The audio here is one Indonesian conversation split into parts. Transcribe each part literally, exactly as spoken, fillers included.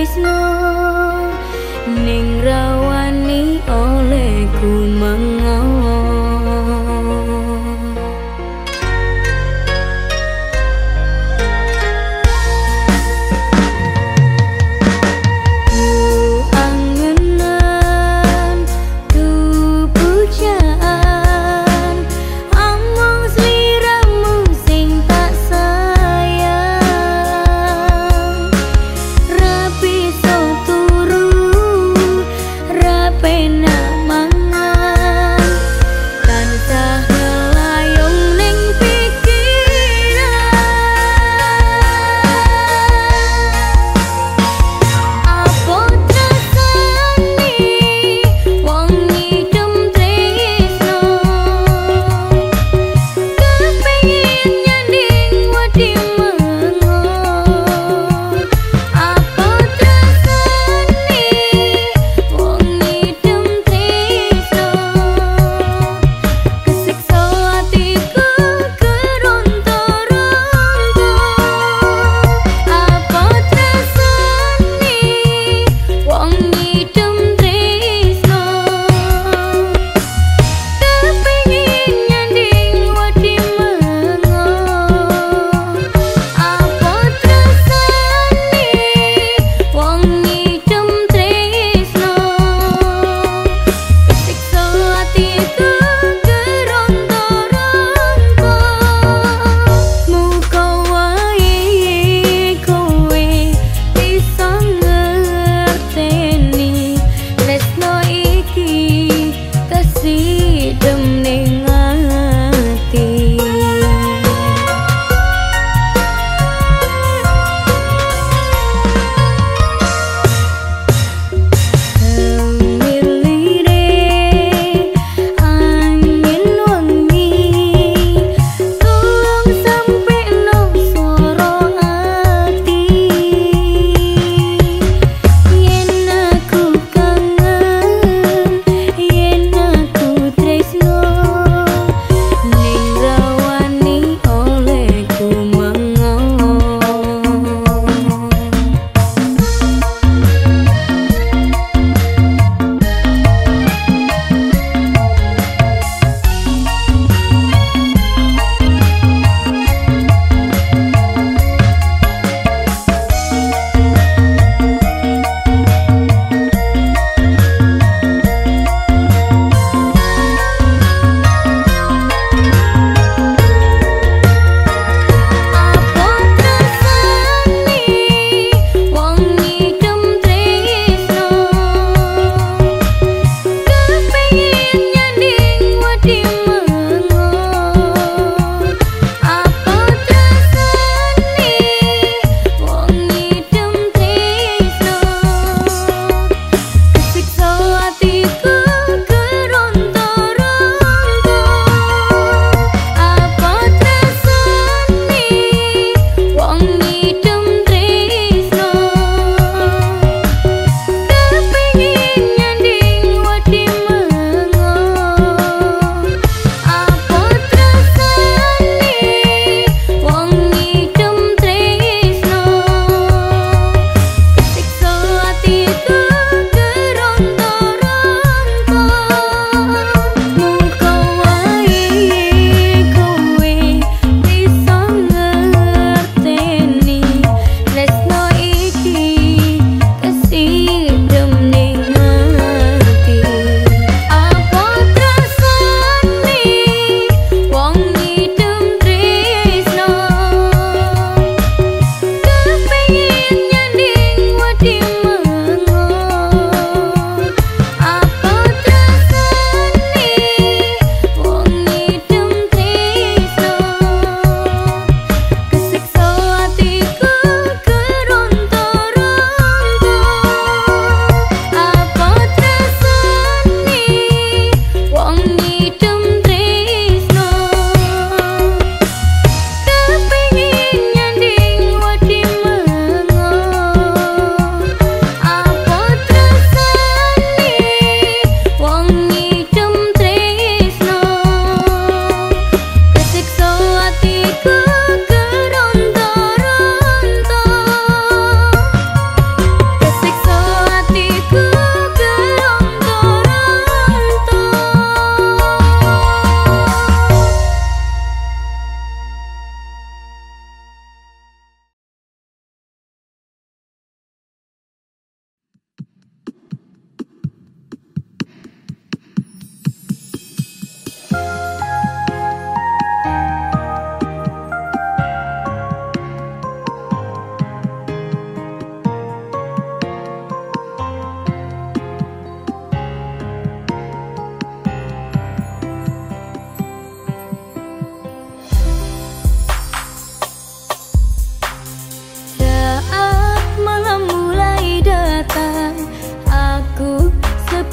tresno ning rawani olehku mengawa. So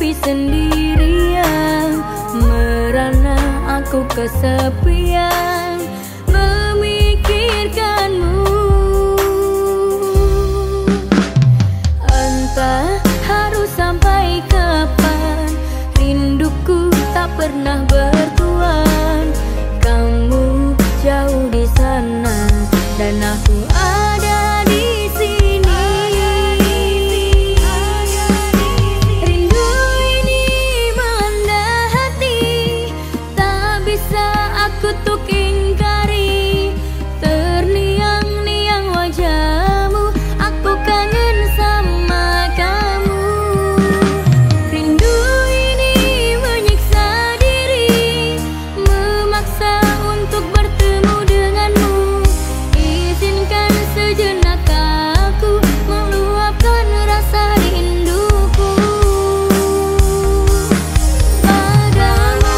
kini sendirian, merana aku kesepian memikirkanmu. Entah harus sampai kapan, rinduku tak pernah bertuan. Kamu jauh di sana dan aku ada di sini. Rindu ini melanda hati, tak bisa aku tuk ingkari. Terniang-niang wajahmu, aku kangen sama kamu. Rindu ini menyiksa diri, memaksa untuk bertemu denganmu. Izinkan sejenak aku meluapkan rasa rinduku padamu.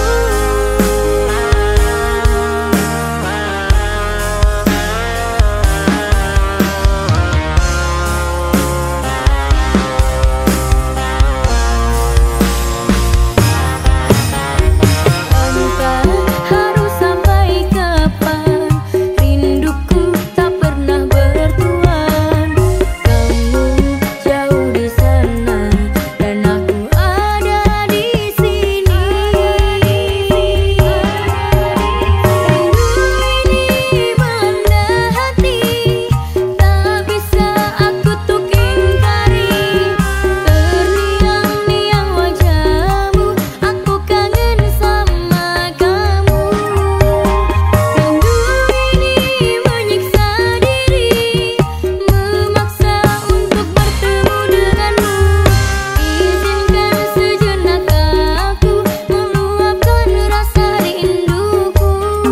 Entah harus sampai kapan, rinduku tak pernah bertuan. Kamu jauh di sana dan aku ada di sini. Rindu ini melanda hati, tak bisa aku tuk ingkari. Terniang-niang wajahmu, aku kangen sama kamu. Rindu ini menyiksa diri, memaksa untuk bertemu denganmu. Izinkan sejenak aku meluapkan rasa rinduku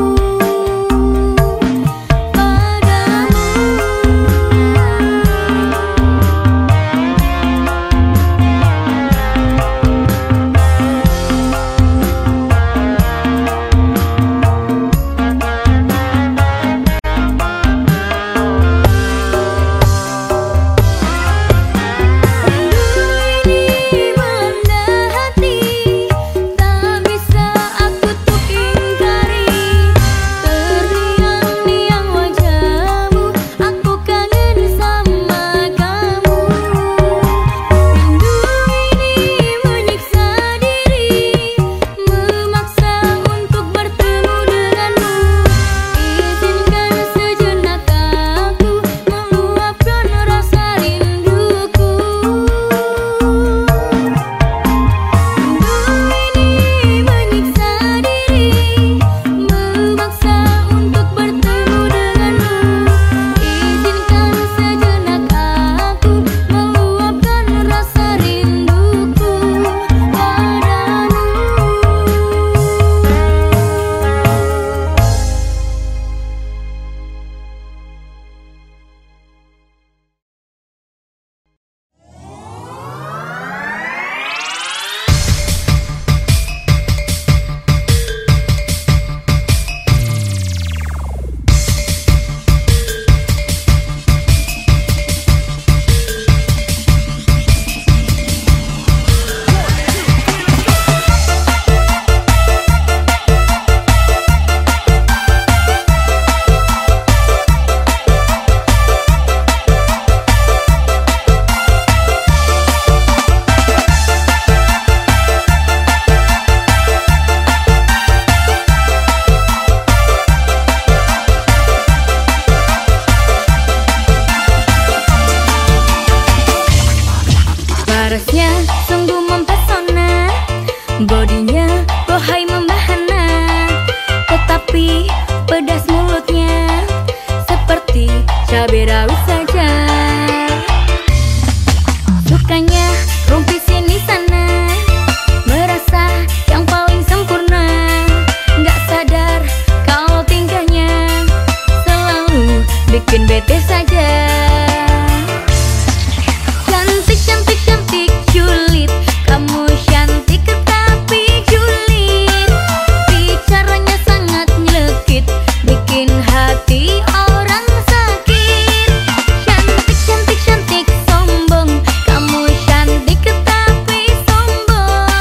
parasnya sungguh mempesona, bodinya bohai membahana, tetapi pedas mulutnya seperti cabai rawit saja. Sukanya rumpi sini sana, merasa yang paling sempurna, nggak sadar kalau tingkahnya selalu bikin bete saja. Cantik, cantik, cantik, julid, kamu cantik tetapi julid. Bicaranya sangat nyelekit, bikin hati orang sakit. Cantik, cantik, cantik, sombong, kamu cantik tetapi sombong.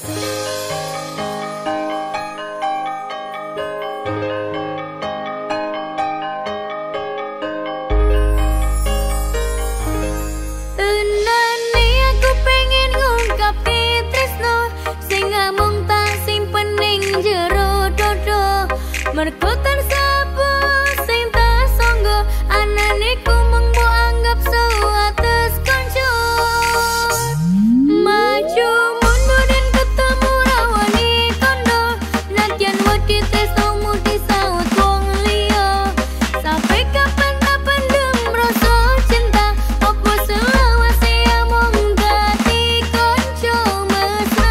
Mergo tersapu sing tak sangga anane ku mung mbok anggap sewates kanca. Maju mundur dan ketemu rawani kondo, nadyan wedi tresnomu disaut wong liya. Sampai kapan tak pendem rasa cinta, opo selawase mung dadi kanca mesra.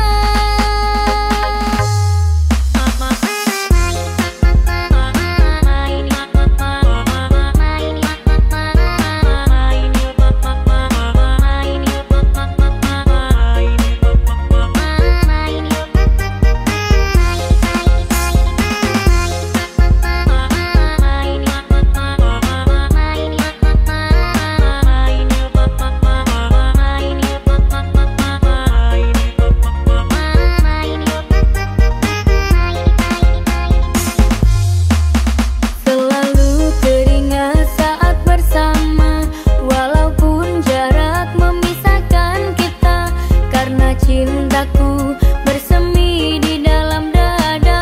Cintaku bersemi di dalam dada,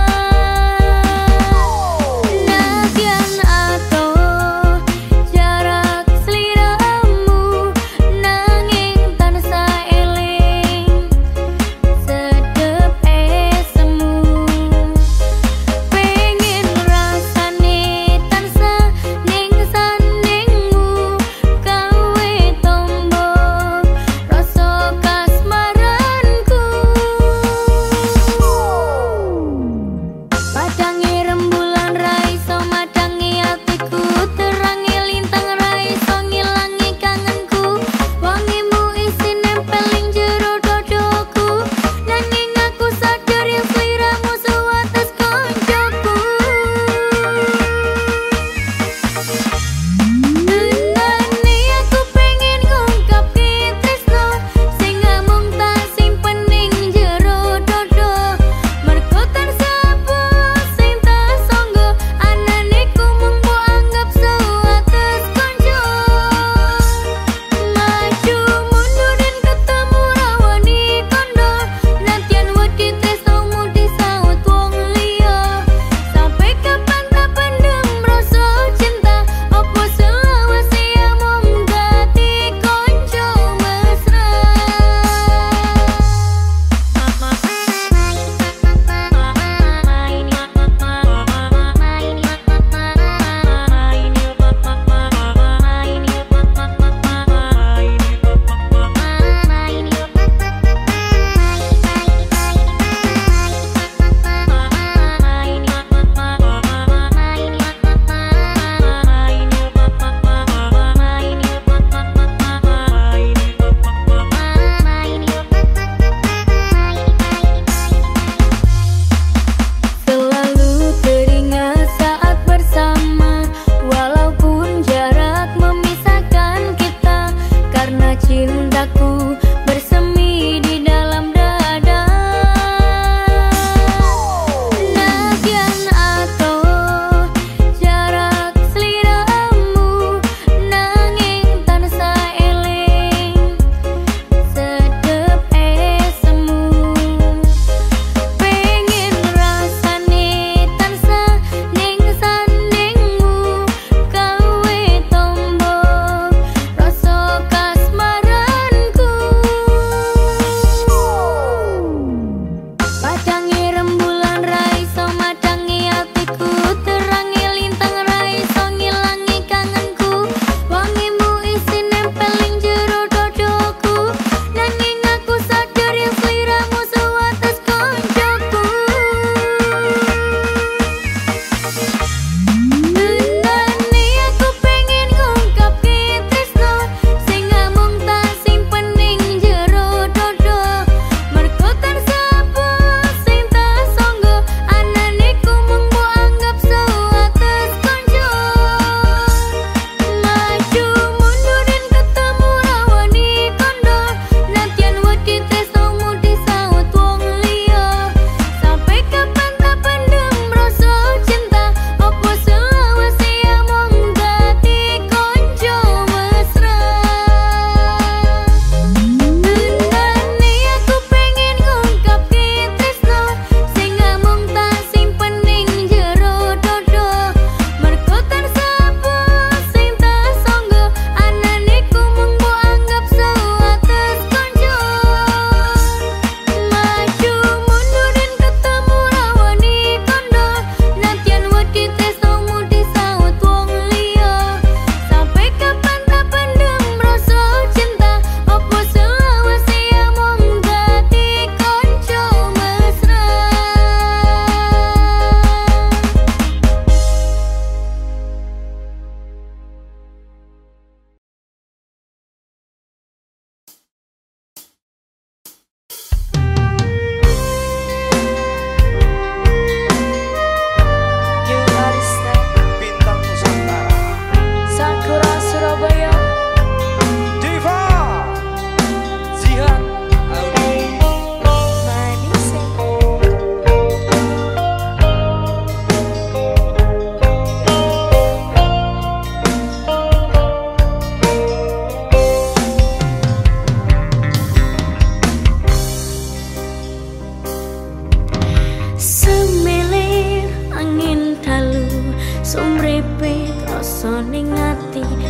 nadyan atau jarak seliramu, nanging tansah eling sedep esemu. Pengen rasane tansah ning sandingmu, gawe tombok rasa kasmaranku.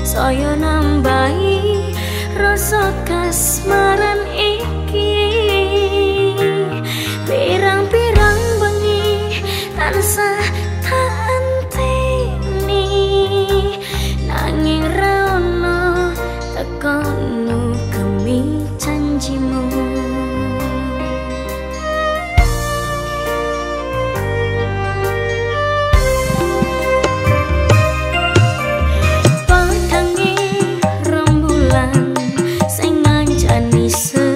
saya nambahi rasa kasmaran iki. Pirang-pirang bengi tansah tak anteni, nanging ra ono tekono kemi janjimu. Padange rembulan sing ngancani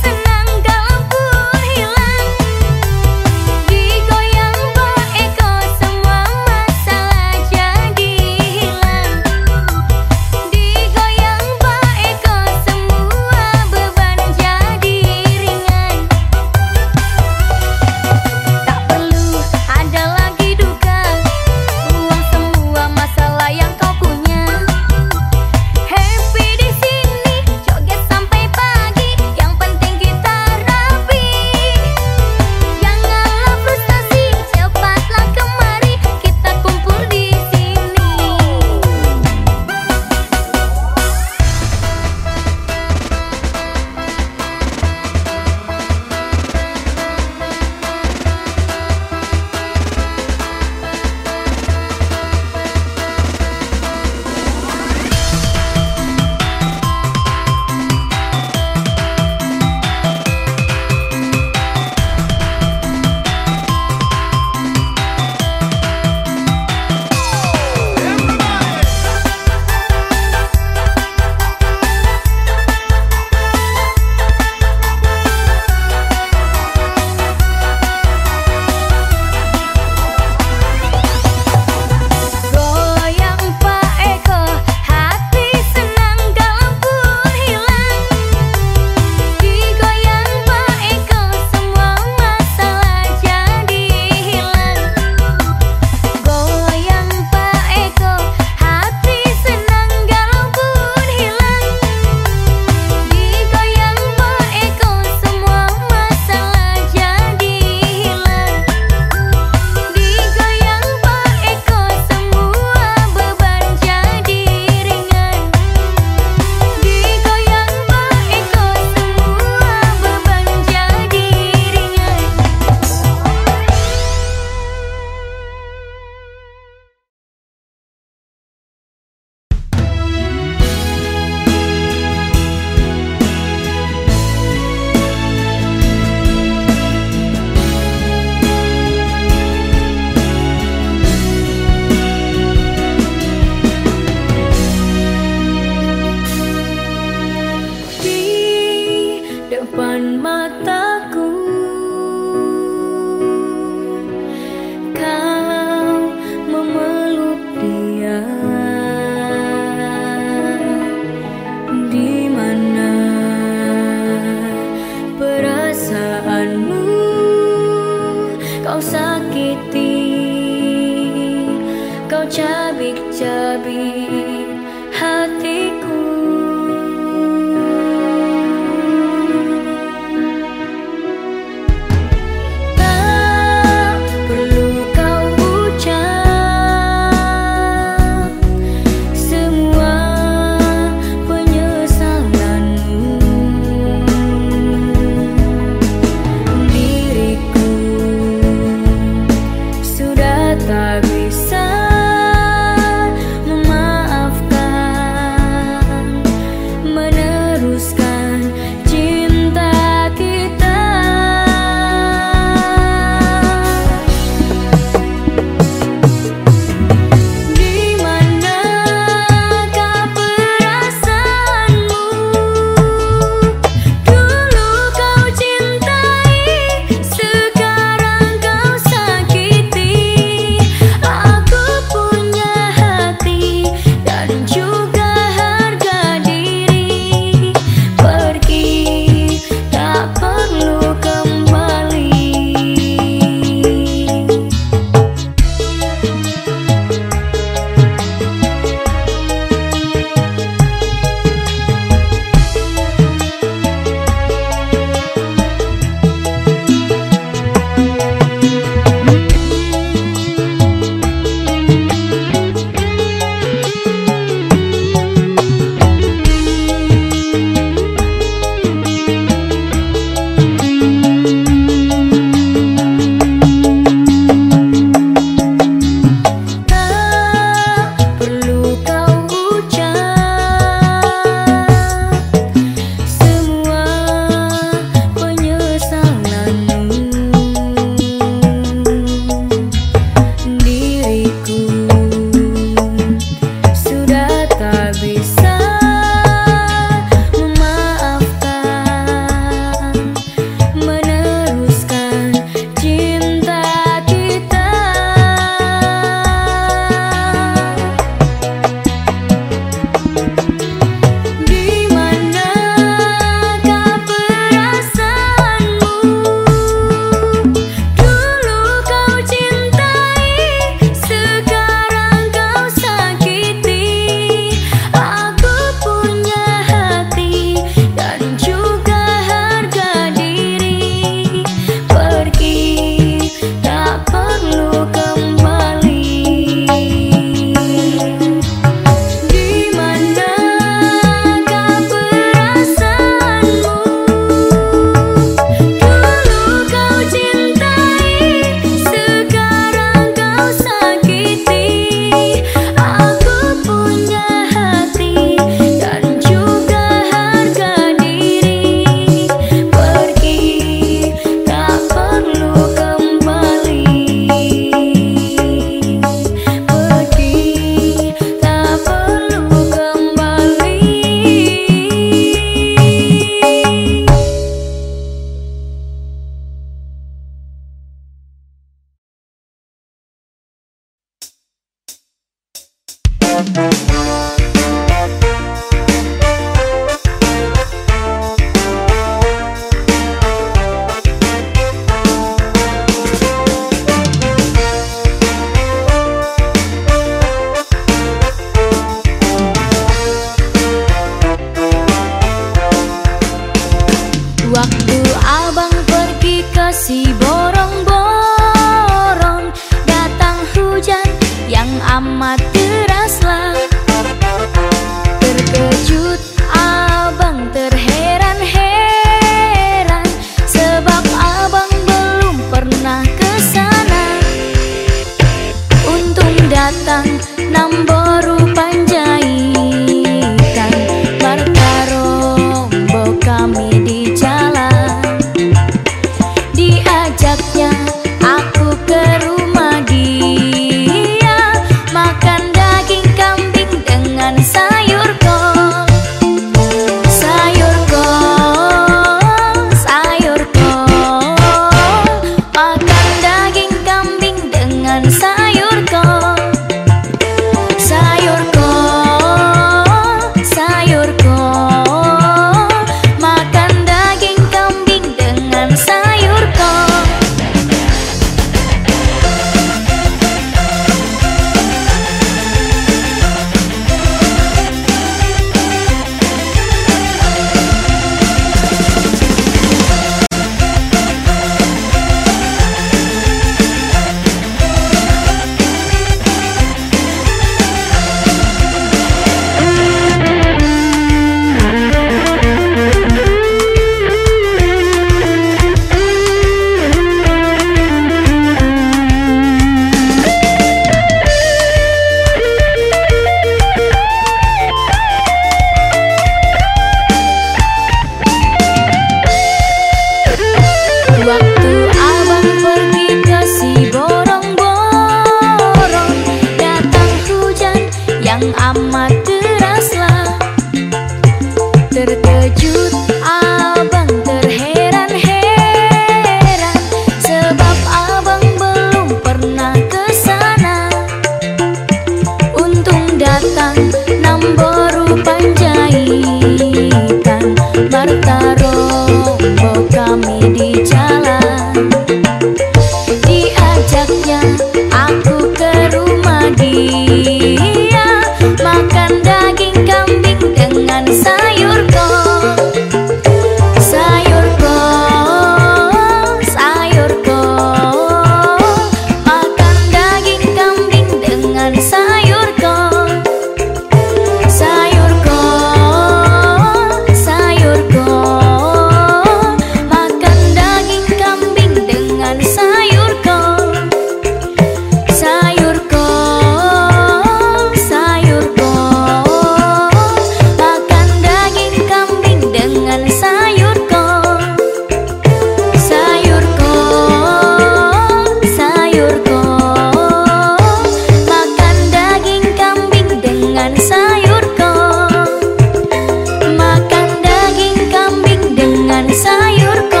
daging kambing dengan sayur kol. Sayur kol, sayur kol. Makan daging kambing dengan sayur kol. Sayur kol, sayur kol. Makan daging kambing dengan sayur kol. Sayur kol, sayur kol. Makan daging kambing dengan sayur kol. Sayur kol, sayur kol. Makan daging kambing dengan sayur kol. Makan daging kambing dengan sayur kol.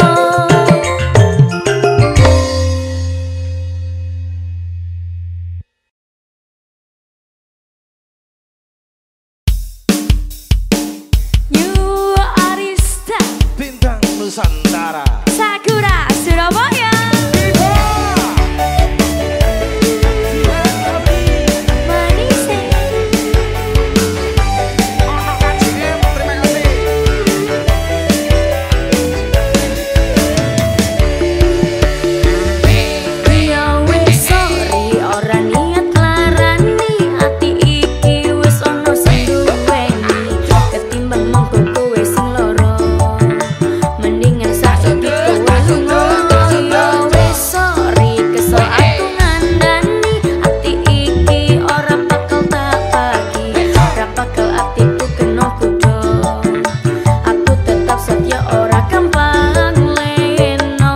New Arista Bintang Nusantara. Sakura Surabaya. Manisnya ya wis sorry ora niat larani, ati iki wis ono sing duweni. Ketimbang mengko kowe sing loro, mendingan saiki kowe lunga. Ya wis sorry kesel aku ngandani, ati iki ora bakal tak bagi. Ora bakal atiku kena kudo, aku tetap setia ora gampang leno.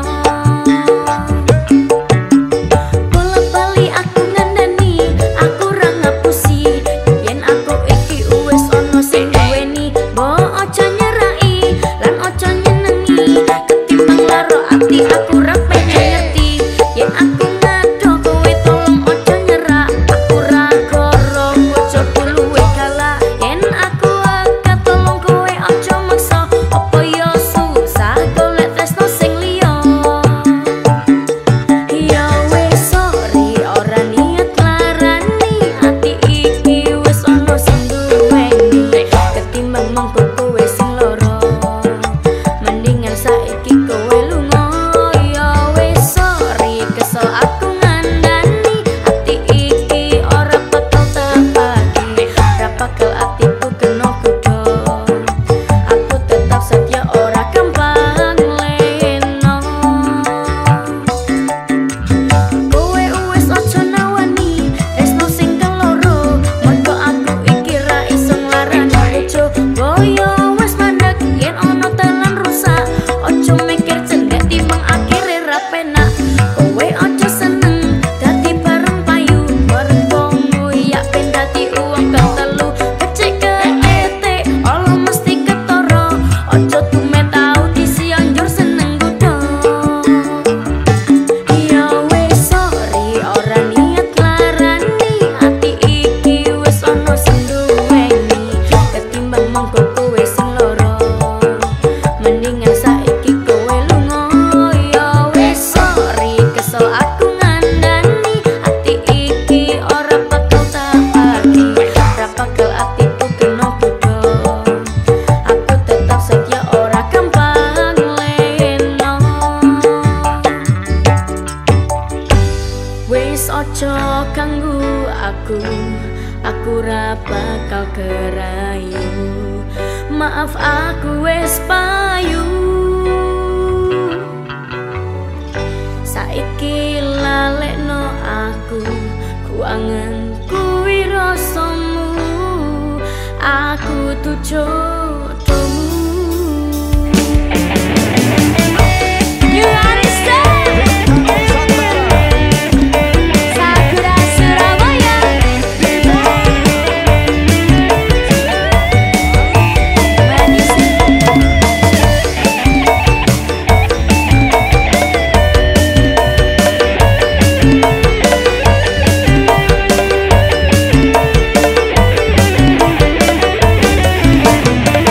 Bola bali aku ngandani, aku ora ngapusi. Yen aku iki wis ono sing duweni, mbok aja nyerai lan aja nyenengi. Ketimbang laro ati aku ora pengen ngerti. Yen aku ngado kowe tolong aja nyerah. Aku ra gorong bojoku luwih kalah. Yen aku akeh tolong kowe aja maksa. Apa ya susah golek tresno sing liya. Ya wis sorry ora niat larani, ati iki wis ono sing duweni. Ketimbang mengko kowe sing loro, mendingan saiki kowe lunga. Ya wis sorry kesel aku ngandani, ati iki ora bakal tak bagi. Ora bakal atiku kena kudo, aku tetap setia ora gampang leno. Kowe wis aja nawani tresno sing keloro, mergo aku iki ra iso nglarani bojo. Boyo wis mandek yen ono dalan rusak, aja mikir cendek timbang akhire ra penak. Kowe aja seneng dadi bareng payu, bareng bongo ya ben dadi uang kang telu. Becik keete olo mesti ketara, aja tumen tau disianjur seneng kudo. Ya wis sorry ora niat larani, ati iki wis ono sing duweni. Ketimbang mengko kowe sing loro, mendingan saiki kowe lunga. Ya wis sorry kesel aku ngandani, ati iki ora bakal tak bagi. Ora bakal atiku kena kudo, aku tetap setia ora gampang leno. Wis ojo ganggu aku, aku ra bakal kerayu. Maaf aku wis payu, saiki lalekno aku. Kuangen kuwi rasamu, aku tuh jodohmu. New Arista Sakura Surabaya. Manisnya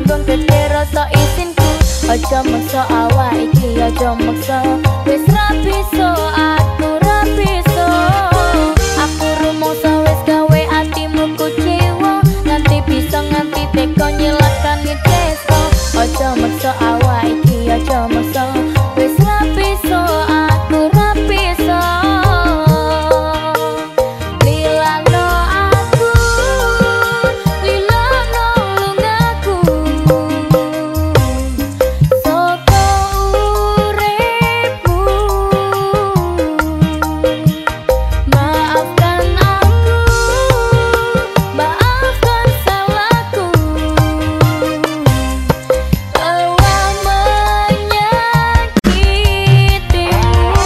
nanggung gede rasa isinku. Aja maksa awak iki, aja maksa. Wis ra bisa, aku ra bisa. Aku rumangsa wis gawe atimu kuciwa. Nganti bisa nganti teko nyelakani tresno. Aja maksa awak iki, aja maksa. Wis ra bisa, aku ra bisa. Lilano aku, lilano lungaku. Soko uripmu, maafkan aku, maafkan salahku. Telah menyakitimu.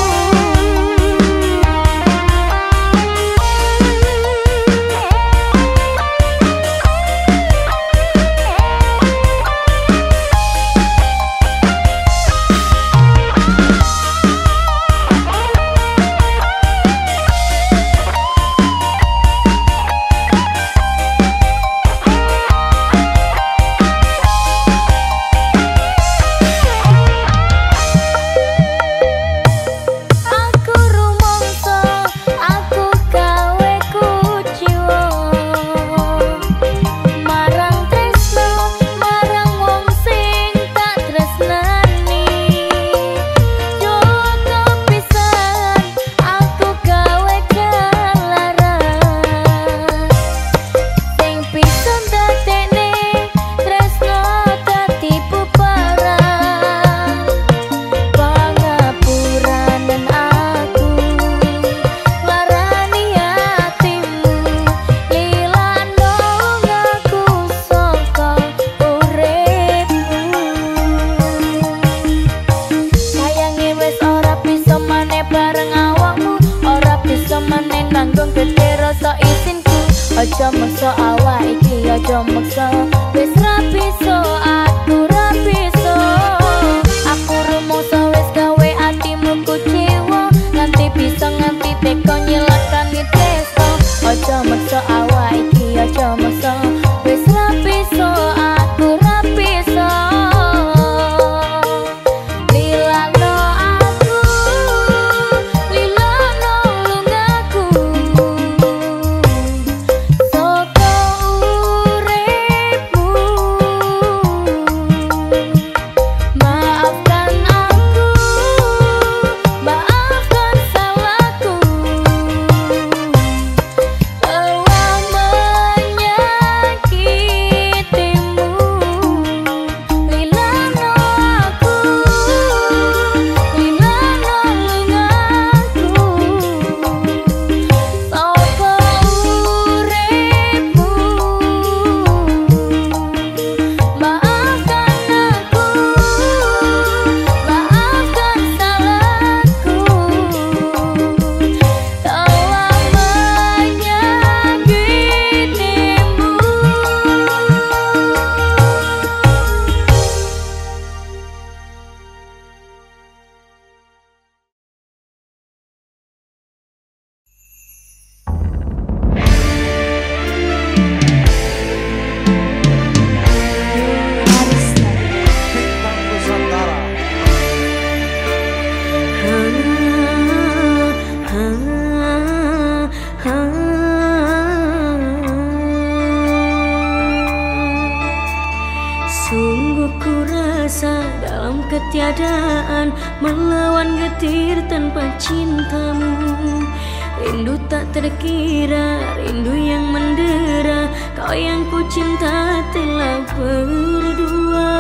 Aku rumangsa, aku gawe kuciwa. Marang tresno, marang wong sing tak tresnani. Joko pisan, aku gawe kelaran. Sing pisan dadekne tresno dadi bubaran. Pangapuranen aku larani hatimu. Lilano ngaku saka uripmu. Sayange wis ora bisa maneh bareng awakmu. Ora bisa maneh nanggung gede rasa isinku. Aja maksa awak iki, aja maksa. Wis ra bisa, aku ra bisa. Aku rumangsa wis gawe atimu kuciwa. Nganti bisa nganti teko nyelakani tresno. Aja maksa awak iki, aja maksa. Wis ra bisa, aku ra bisa. Lilano aku, lilano lungaku. Soko uripmu, maafkan aku, maafkan salahku. Telah menyakitimu. Lilano aku, lilano lungaku. Soko uripmu, maafkan aku, maafkan salahku. Telah menyakitimu. Bintang Nusantara. Sungguh ku rasa dalam ketiadaan melawan getir tanpa cintamu. Rindu tak terkira, rindu yang mendera. Kau yang ku cinta telah berdua.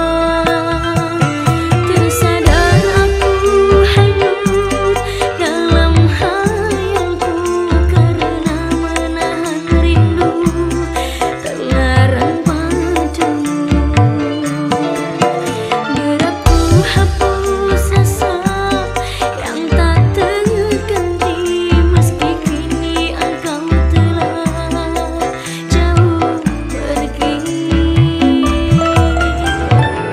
Tersadar aku hanyut dalam hayalku karena menahan rindu terlarang padamu. Gerakku hapus asa yang tak terganti meski kini engkau telah jauh pergi.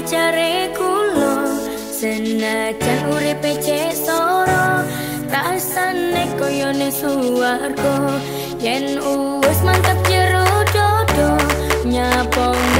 jare kula senajan uripe cek soro rasane koyo ning swarga yen wis mantep jero dodo nyapa